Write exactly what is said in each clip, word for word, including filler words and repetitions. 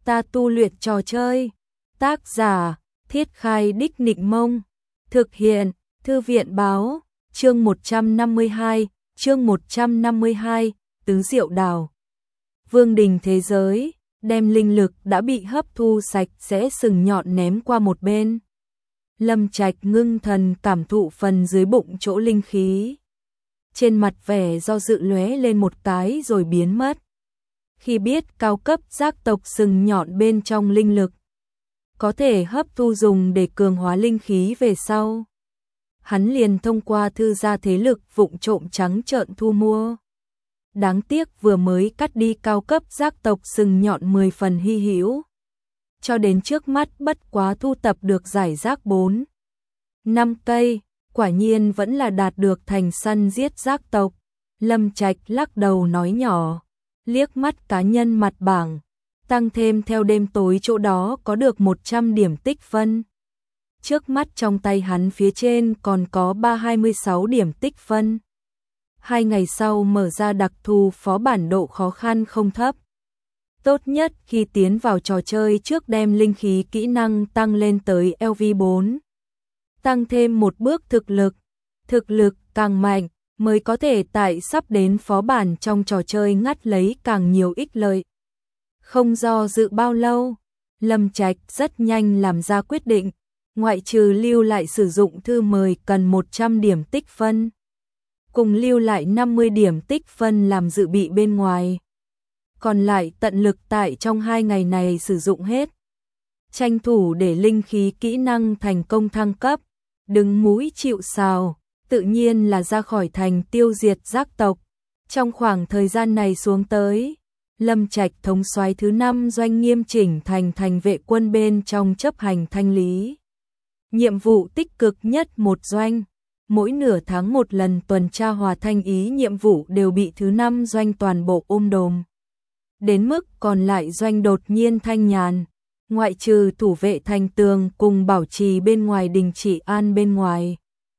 Ta tu luyện trò chơi. Tác giả: Thiết Khai Đích Nịnh Mông. Thực hiện: Thư viện báo. Chương một trăm năm mươi hai, chương một trăm năm mươi hai, Tứ Diệu Đào. Vương đình thế giới, đem linh lực đã bị hấp thu sạch sẽ sừng nhọn ném qua một bên. Lâm Trạch ngưng thần cảm thụ phần dưới bụng chỗ linh khí. Trên mặt vẻ do dự lóe lên một cái rồi biến mất. Khi biết cao cấp giác tộc sừng nhọn bên trong linh lực có thể hấp thu dùng để cường hóa linh khí về sau, hắn liền thông qua thư gia thế lực vụng trộm trắng trợn thu mua. Đáng tiếc vừa mới cắt đi cao cấp giác tộc sừng nhọn mười phần hy hữu. Cho đến trước mắt bất quá thu tập được giải rác bốn, năm cây, quả nhiên vẫn là đạt được thành săn giết giác tộc. Lâm Trạch lắc đầu nói nhỏ, liếc mắt cá nhân mặt bảng, tăng thêm theo đêm tối chỗ đó có được một trăm điểm tích phân. Trước mắt trong tay hắn phía trên còn có ba trăm hai mươi sáu điểm tích phân. Hai ngày sau mở ra đặc thù phó bản độ khó khăn không thấp. Tốt nhất khi tiến vào trò chơi trước đem linh khí kỹ năng tăng lên tới L V bốn. Tăng thêm một bước thực lực. Thực lực càng mạnh mới có thể tại sắp đến phó bản trong trò chơi ngắt lấy càng nhiều ích lợi. Không do dự bao lâu, Lâm Trạch rất nhanh làm ra quyết định, ngoại trừ lưu lại sử dụng thư mời cần một trăm điểm tích phân, cùng lưu lại năm mươi điểm tích phân làm dự bị bên ngoài. Còn lại tận lực tại trong hai ngày này sử dụng hết. Tranh thủ để linh khí kỹ năng thành công thăng cấp, đứng mũi chịu sào, tự nhiên là ra khỏi thành tiêu diệt giác tộc. Trong khoảng thời gian này xuống tới, Lâm Trạch thống soái thứ năm doanh nghiêm chỉnh thành thành vệ quân bên trong chấp hành thanh lý. Nhiệm vụ tích cực nhất một doanh, mỗi nửa tháng một lần tuần tra hòa thanh ý nhiệm vụ đều bị thứ năm doanh toàn bộ ôm đồm. Đến mức còn lại doanh đột nhiên thanh nhàn, ngoại trừ thủ vệ thành tường cùng bảo trì bên ngoài đình chỉ an bên ngoài.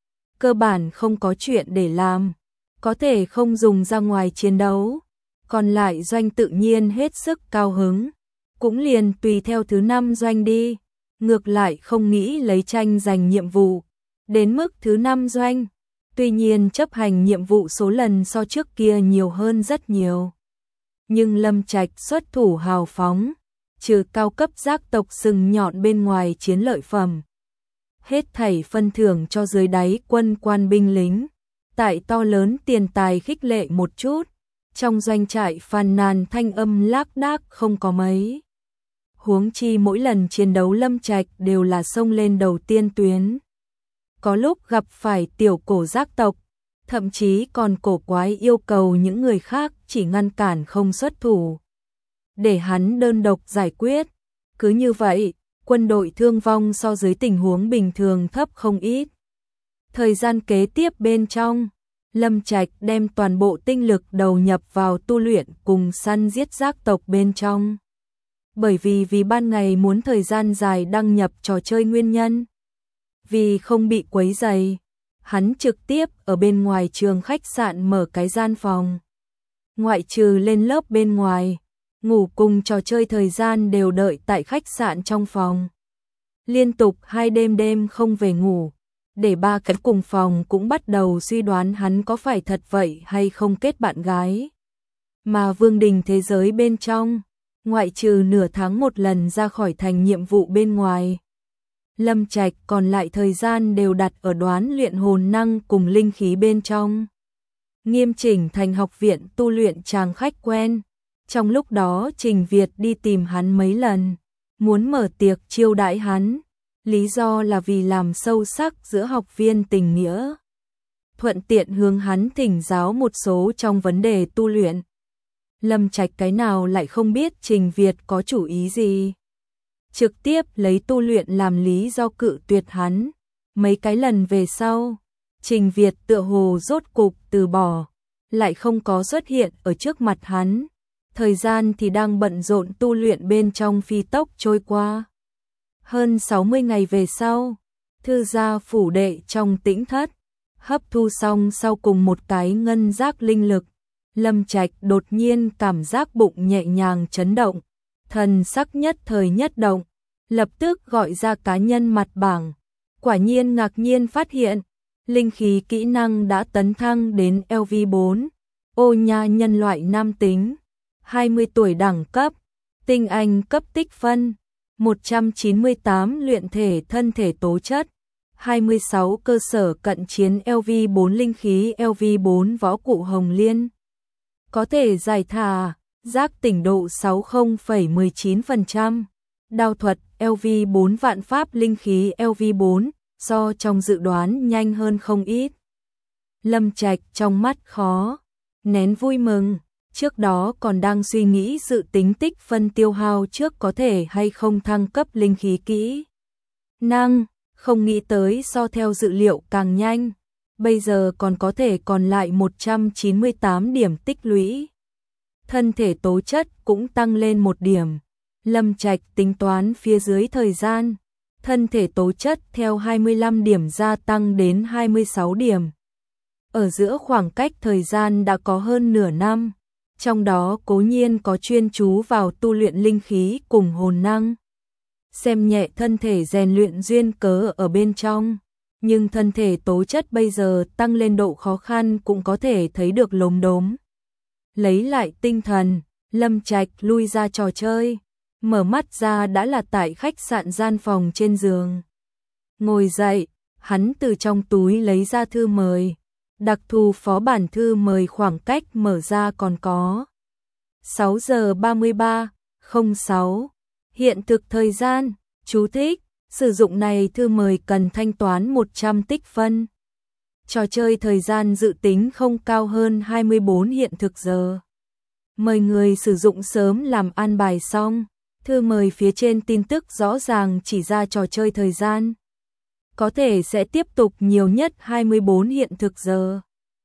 Cơ bản không có chuyện để làm, có thể không dùng ra ngoài chiến đấu. Còn lại doanh tự nhiên hết sức cao hứng, cũng liền tùy theo thứ năm doanh đi, ngược lại không nghĩ lấy tranh giành nhiệm vụ. Đến mức thứ năm doanh, tuy nhiên chấp hành nhiệm vụ số lần so trước kia nhiều hơn rất nhiều. Nhưng Lâm Trạch xuất thủ hào phóng, trừ cao cấp giác tộc sừng nhọn bên ngoài chiến lợi phẩm. Hết thảy phân thưởng cho dưới đáy quân quan binh lính, tại to lớn tiền tài khích lệ một chút. Trong doanh trại phàn nàn thanh âm lác đác không có mấy. Huống chi mỗi lần chiến đấu Lâm Trạch đều là xông lên đầu tiên tuyến. Có lúc gặp phải tiểu cổ giác tộc, thậm chí còn cổ quái yêu cầu những người khác chỉ ngăn cản không xuất thủ, để hắn đơn độc giải quyết. Cứ như vậy, quân đội thương vong so với tình huống bình thường thấp không ít. Thời gian kế tiếp bên trong, Lâm Trạch đem toàn bộ tinh lực đầu nhập vào tu luyện cùng săn giết giác tộc bên trong. Bởi vì vì ban ngày muốn thời gian dài đăng nhập trò chơi nguyên nhân. Vì không bị quấy rầy, hắn trực tiếp ở bên ngoài trường khách sạn mở cái gian phòng. Ngoại trừ lên lớp bên ngoài, ngủ cùng trò chơi thời gian đều đợi tại khách sạn trong phòng. Liên tục hai đêm đêm không về ngủ. Để ba cái cùng phòng cũng bắt đầu suy đoán hắn có phải thật vậy hay không kết bạn gái. Mà vương đình thế giới bên trong, ngoại trừ nửa tháng một lần ra khỏi thành nhiệm vụ bên ngoài, Lâm Trạch còn lại thời gian đều đặt ở đoán luyện hồn năng cùng linh khí bên trong. Nghiêm chỉnh thành học viện tu luyện chàng khách quen. Trong lúc đó Trình Việt đi tìm hắn mấy lần, muốn mở tiệc chiêu đãi hắn. Lý do là vì làm sâu sắc giữa học viên tình nghĩa. Thuận tiện hướng hắn thỉnh giáo một số trong vấn đề tu luyện. Lâm Trạch cái nào lại không biết Trình Việt có chủ ý gì. Trực tiếp lấy tu luyện làm lý do cự tuyệt hắn. Mấy cái lần về sau, Trình Việt tựa hồ rốt cục từ bỏ, lại không có xuất hiện ở trước mặt hắn. Thời gian thì đang bận rộn tu luyện bên trong phi tốc trôi qua. Hơn sáu mươi ngày về sau, thư gia phủ đệ trong tĩnh thất, hấp thu xong sau cùng một cái ngân giác linh lực, Lâm Trạch đột nhiên cảm giác bụng nhẹ nhàng chấn động, thần sắc nhất thời nhất động, lập tức gọi ra cá nhân mặt bảng. Quả nhiên ngạc nhiên phát hiện, linh khí kỹ năng đã tấn thăng đến L V bốn. Ô nha nhân loại nam tính, hai mươi tuổi đẳng cấp, tinh anh cấp tích phân, một trăm chín mươi tám luyện thể thân thể tố chất, hai mươi sáu cơ sở cận chiến L V bốn linh khí L V bốn võ cụ hồng liên. Có thể giải thả, giác tỉnh độ sáu mươi phẩy mười chín phần trăm. Đao thuật L V bốn vạn pháp linh khí L V bốn, so trong dự đoán nhanh hơn không ít. Lâm Trạch trong mắt khó nén vui mừng, trước đó còn đang suy nghĩ dự tính tích phân tiêu hao trước có thể hay không thăng cấp linh khí kỹ năng, không nghĩ tới so theo dự liệu càng nhanh, bây giờ còn có thể còn lại một trăm chín mươi tám điểm tích lũy. Thân thể tố chất cũng tăng lên một điểm. Lâm Trạch tính toán phía dưới thời gian, thân thể tố chất theo hai mươi lăm điểm gia tăng đến hai mươi sáu điểm. Ở giữa khoảng cách thời gian đã có hơn nửa năm, trong đó cố nhiên có chuyên chú vào tu luyện linh khí cùng hồn năng. Xem nhẹ thân thể rèn luyện duyên cớ ở bên trong, nhưng thân thể tố chất bây giờ tăng lên độ khó khăn cũng có thể thấy được lốm đốm. Lấy lại tinh thần, Lâm Trạch lui ra trò chơi, mở mắt ra đã là tại khách sạn gian phòng trên giường. Ngồi dậy, hắn từ trong túi lấy ra thư mời, đặc thù phó bản thư mời khoảng cách mở ra còn có sáu giờ ba mươi ba, không sáu. Hiện thực thời gian, chú thích, sử dụng này thư mời cần thanh toán một trăm tích phân. Trò chơi thời gian dự tính không cao hơn hai mươi bốn hiện thực giờ. Mời người sử dụng sớm làm an bài xong, thư mời phía trên tin tức rõ ràng chỉ ra trò chơi thời gian. Có thể sẽ tiếp tục nhiều nhất hai mươi bốn hiện thực giờ.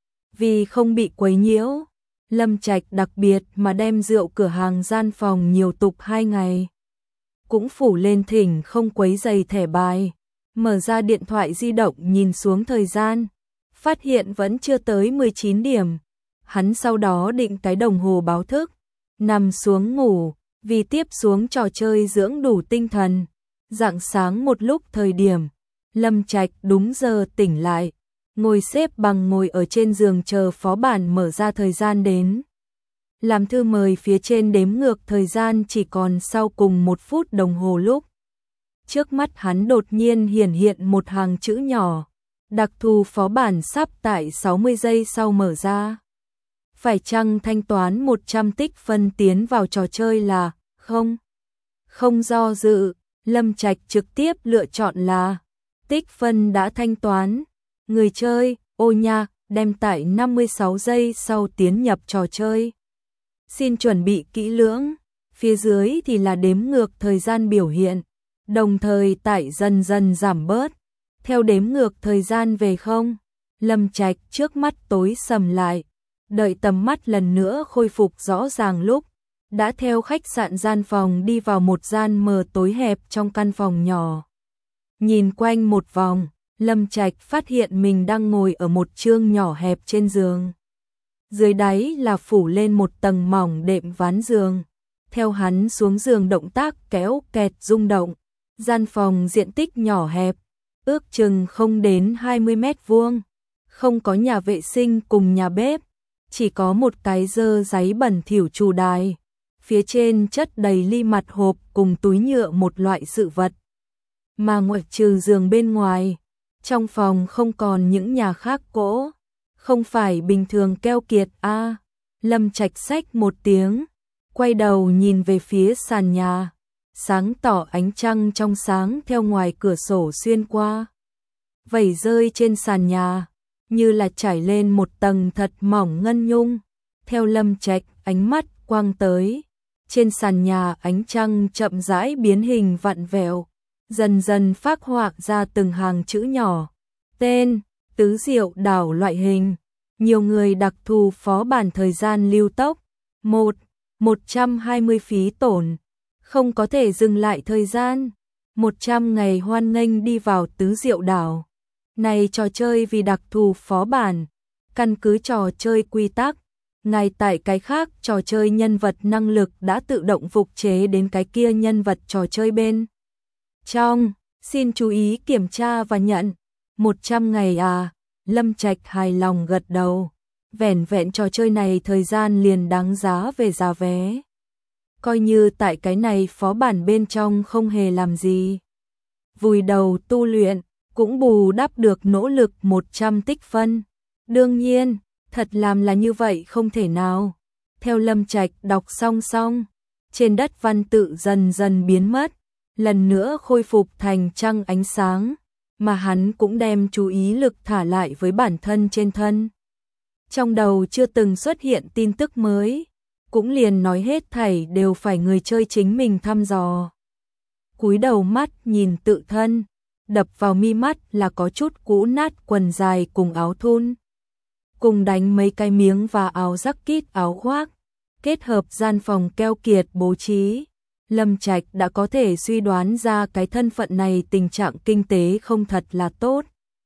Vì không bị quấy nhiễu, Lâm Trạch đặc biệt mà đem rượu cửa hàng gian phòng nhiều tục hai ngày. Cũng phủ lên thỉnh không quấy giày thẻ bài, mở ra điện thoại di động nhìn xuống thời gian, phát hiện vẫn chưa tới mười chín điểm. Hắn sau đó định cái đồng hồ báo thức, nằm xuống ngủ, vì tiếp xuống trò chơi dưỡng đủ tinh thần. Rạng sáng một lúc thời điểm, Lâm Trạch đúng giờ tỉnh lại, ngồi xếp bằng ngồi ở trên giường chờ phó bản mở ra thời gian đến. Làm thư mời phía trên đếm ngược thời gian chỉ còn sau cùng một phút đồng hồ lúc. Trước mắt hắn đột nhiên hiển hiện một hàng chữ nhỏ, đặc thù phó bản sắp tại sáu mươi giây sau mở ra. Phải chăng thanh toán một trăm tích phân tiến vào trò chơi là không? Không do dự, Lâm Trạch trực tiếp lựa chọn là tích phân đã thanh toán. Người chơi, ô nha, đem tại năm mươi sáu giây sau tiến nhập trò chơi. Xin chuẩn bị kỹ lưỡng, phía dưới thì là đếm ngược thời gian biểu hiện, đồng thời tại dần dần giảm bớt. Theo đếm ngược thời gian về không, Lâm Trạch trước mắt tối sầm lại, đợi tầm mắt lần nữa khôi phục rõ ràng lúc, đã theo khách sạn gian phòng đi vào một gian mờ tối hẹp trong căn phòng nhỏ. Nhìn quanh một vòng, Lâm Trạch phát hiện mình đang ngồi ở một chương nhỏ hẹp trên giường. Dưới đáy là phủ lên một tầng mỏng đệm ván giường. Theo hắn xuống giường động tác kéo kẹt rung động. Gian phòng diện tích nhỏ hẹp, ước chừng không đến hai mươi mét vuông. Không có nhà vệ sinh cùng nhà bếp, chỉ có một cái dơ giấy bẩn thỉu chủ đài. Phía trên chất đầy ly mặt hộp cùng túi nhựa một loại sự vật. Mà ngoại trừ giường bên ngoài, trong phòng không còn những nhà khác cỗ. Không phải bình thường keo kiệt a à. Lâm Trạch xách một tiếng, quay đầu nhìn về phía sàn nhà. Sáng tỏ ánh trăng trong sáng theo ngoài cửa sổ xuyên qua. Vẩy rơi trên sàn nhà, như là trải lên một tầng thật mỏng ngân nhung. Theo Lâm Trạch ánh mắt quang tới, trên sàn nhà ánh trăng chậm rãi biến hình vặn vẹo, dần dần phác họa ra từng hàng chữ nhỏ. Tên, tứ diệu đảo loại hình, nhiều người đặc thù phó bản thời gian lưu tốc. một. một trăm hai mươi phí tổn, không có thể dừng lại thời gian. một trăm ngày hoan nghênh đi vào tứ diệu đảo. Này trò chơi vì đặc thù phó bản, căn cứ trò chơi quy tắc, Ngay tại cái khác trò chơi nhân vật năng lực đã tự động phục chế đến cái kia nhân vật trò chơi bên trong. Xin chú ý kiểm tra và nhận. một trăm ngày à? Lâm Trạch hài lòng gật đầu. Vẻn vẹn trò chơi này thời gian liền đáng giá về giá vé. Coi như tại cái này phó bản bên trong không hề làm gì. Vùi đầu tu luyện, cũng bù đắp được nỗ lực một trăm tích phân. Đương nhiên, thật làm là như vậy không thể nào. Theo Lâm Trạch đọc song song, trên đất văn tự dần dần biến mất, lần nữa khôi phục thành trăng ánh sáng, mà hắn cũng đem chú ý lực thả lại với bản thân trên thân. Trong đầu chưa từng xuất hiện tin tức mới, cũng liền nói hết thảy đều phải người chơi chính mình thăm dò. Cúi đầu mắt nhìn tự thân, đập vào mi mắt là có chút cũ nát quần dài cùng áo thun. Cùng đánh mấy cái miếng và áo jacket áo khoác, kết hợp gian phòng keo kiệt bố trí. Lâm Trạch đã có thể suy đoán ra cái thân phận này tình trạng kinh tế không thật là tốt.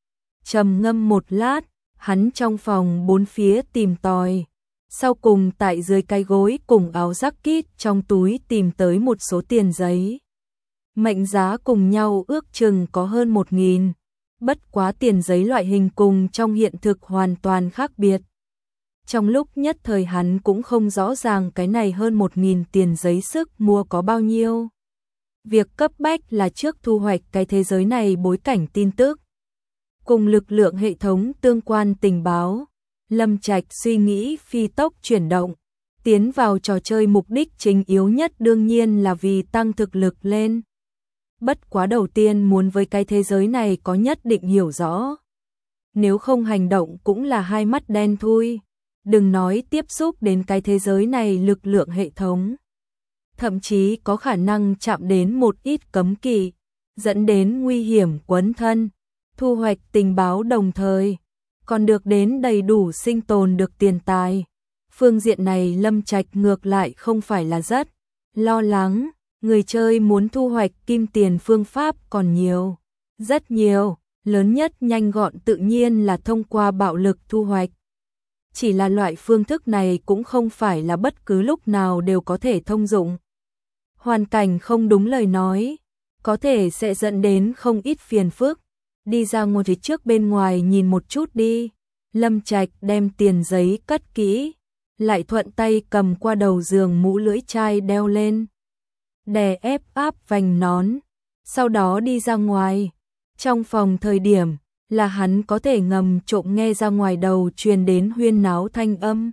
Trầm ngâm một lát, hắn trong phòng bốn phía tìm tòi. Sau cùng tại dưới cái gối cùng áo jacket trong túi tìm tới một số tiền giấy. Mệnh giá cùng nhau ước chừng có hơn một nghìn. Bất quá tiền giấy loại hình cùng trong hiện thực hoàn toàn khác biệt. Trong lúc nhất thời hắn cũng không rõ ràng cái này hơn một nghìn tiền giấy sức mua có bao nhiêu. Việc cấp bách là trước thu hoạch cái thế giới này bối cảnh tin tức. Cùng lực lượng hệ thống tương quan tình báo, Lâm Trạch suy nghĩ phi tốc chuyển động. Tiến vào trò chơi mục đích chính yếu nhất đương nhiên là vì tăng thực lực lên. Bất quá đầu tiên muốn với cái thế giới này có nhất định hiểu rõ. Nếu không hành động cũng là hai mắt đen thui. Đừng nói tiếp xúc đến cái thế giới này lực lượng hệ thống. Thậm chí có khả năng chạm đến một ít cấm kỵ, dẫn đến nguy hiểm quấn thân. Thu hoạch tình báo đồng thời, còn được đến đầy đủ sinh tồn được tiền tài. Phương diện này Lâm Trạch ngược lại không phải là rất lo lắng. Người chơi muốn thu hoạch kim tiền phương pháp còn nhiều, rất nhiều, lớn nhất nhanh gọn tự nhiên là thông qua bạo lực thu hoạch. Chỉ là loại phương thức này cũng không phải là bất cứ lúc nào đều có thể thông dụng. Hoàn cảnh không đúng lời nói, có thể sẽ dẫn đến không ít phiền phức. Đi ra ngồi trước bên ngoài nhìn một chút đi. Lâm Trạch đem tiền giấy cất kỹ, lại thuận tay cầm qua đầu giường mũ lưỡi chai đeo lên. Đè ép áp vành nón, sau đó đi ra ngoài. Trong phòng thời điểm là hắn có thể ngầm trộm nghe ra ngoài đầu truyền đến huyên náo thanh âm.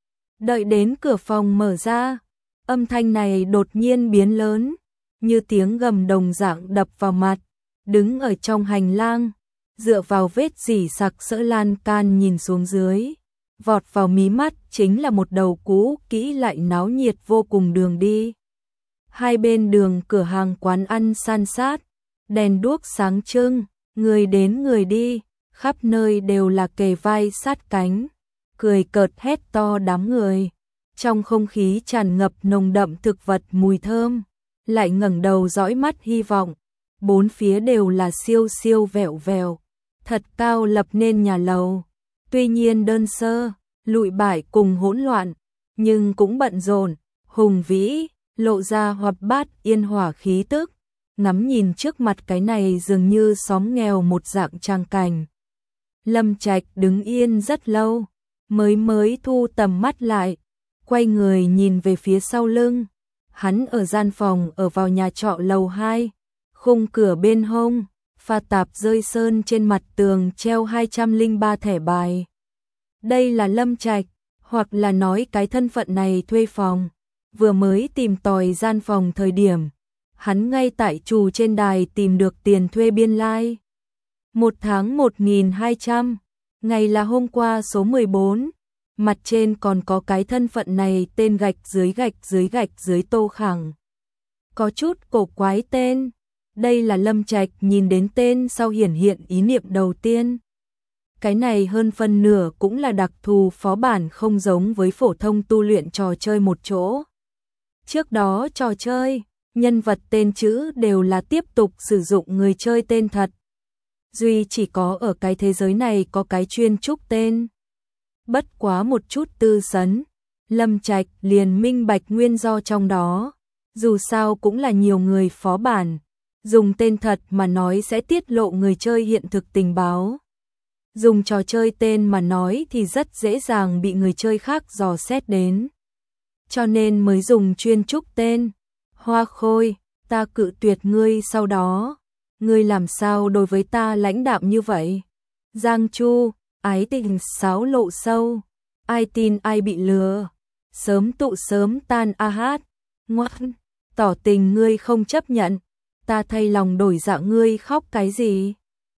Đợi đến cửa phòng mở ra, âm thanh này đột nhiên biến lớn, như tiếng gầm đồng dạng đập vào mặt. Đứng ở trong hành lang, dựa vào vết rỉ sặc sỡ lan can nhìn xuống dưới, vọt vào mí mắt chính là một đầu cũ kỹ lại náo nhiệt vô cùng đường đi. Hai bên đường cửa hàng quán ăn san sát, đèn đuốc sáng trưng, người đến người đi, khắp nơi đều là kề vai sát cánh, cười cợt hét to đám người. Trong không khí tràn ngập nồng đậm thực vật mùi thơm, lại ngẩng đầu dõi mắt hy vọng. Bốn phía đều là siêu siêu vẹo vẹo, thật cao lập nên nhà lầu. Tuy nhiên đơn sơ, lụi bại cùng hỗn loạn, nhưng cũng bận rộn, hùng vĩ, lộ ra hoạt bát yên hòa khí tức. Ngắm nhìn trước mặt cái này dường như xóm nghèo một dạng trang cảnh. Lâm Trạch đứng yên rất lâu, mới mới thu tầm mắt lại, quay người nhìn về phía sau lưng. Hắn ở gian phòng ở vào nhà trọ lầu hai, khung cửa bên hông, pha tạp rơi sơn trên mặt tường treo hai trăm lẻ ba thẻ bài. Đây là Lâm Trạch, hoặc là nói cái thân phận này thuê phòng. Vừa mới tìm tòi gian phòng thời điểm, hắn ngay tại trù trên đài tìm được tiền thuê biên lai. Một tháng một nghìn hai trăm, ngày là hôm qua số mười bốn, mặt trên còn có cái thân phận này tên gạch dưới gạch dưới gạch dưới tô khẳng. Có chút cổ quái tên, đây là Lâm Trạch nhìn đến tên sau hiển hiện ý niệm đầu tiên. Cái này hơn phân nửa cũng là đặc thù phó bản không giống với phổ thông tu luyện trò chơi một chỗ. Trước đó trò chơi, nhân vật tên chữ đều là tiếp tục sử dụng người chơi tên thật. Duy chỉ có ở cái thế giới này có cái chuyên trúc tên. Bất quá một chút tư sấn, Lâm Trạch liền minh bạch nguyên do trong đó, dù sao cũng là nhiều người phó bản, dùng tên thật mà nói sẽ tiết lộ người chơi hiện thực tình báo. Dùng trò chơi tên mà nói thì rất dễ dàng bị người chơi khác dò xét đến. Cho nên mới dùng chuyên trúc tên. Hoa Khôi, ta cự tuyệt ngươi sau đó. Ngươi làm sao đối với ta lãnh đạm như vậy? Giang Chu, ái tình sáo lộ sâu. Ai tin ai bị lừa. Sớm tụ sớm tan a hát. Ngoan, tỏ tình ngươi không chấp nhận. Ta thay lòng đổi dạ ngươi khóc cái gì?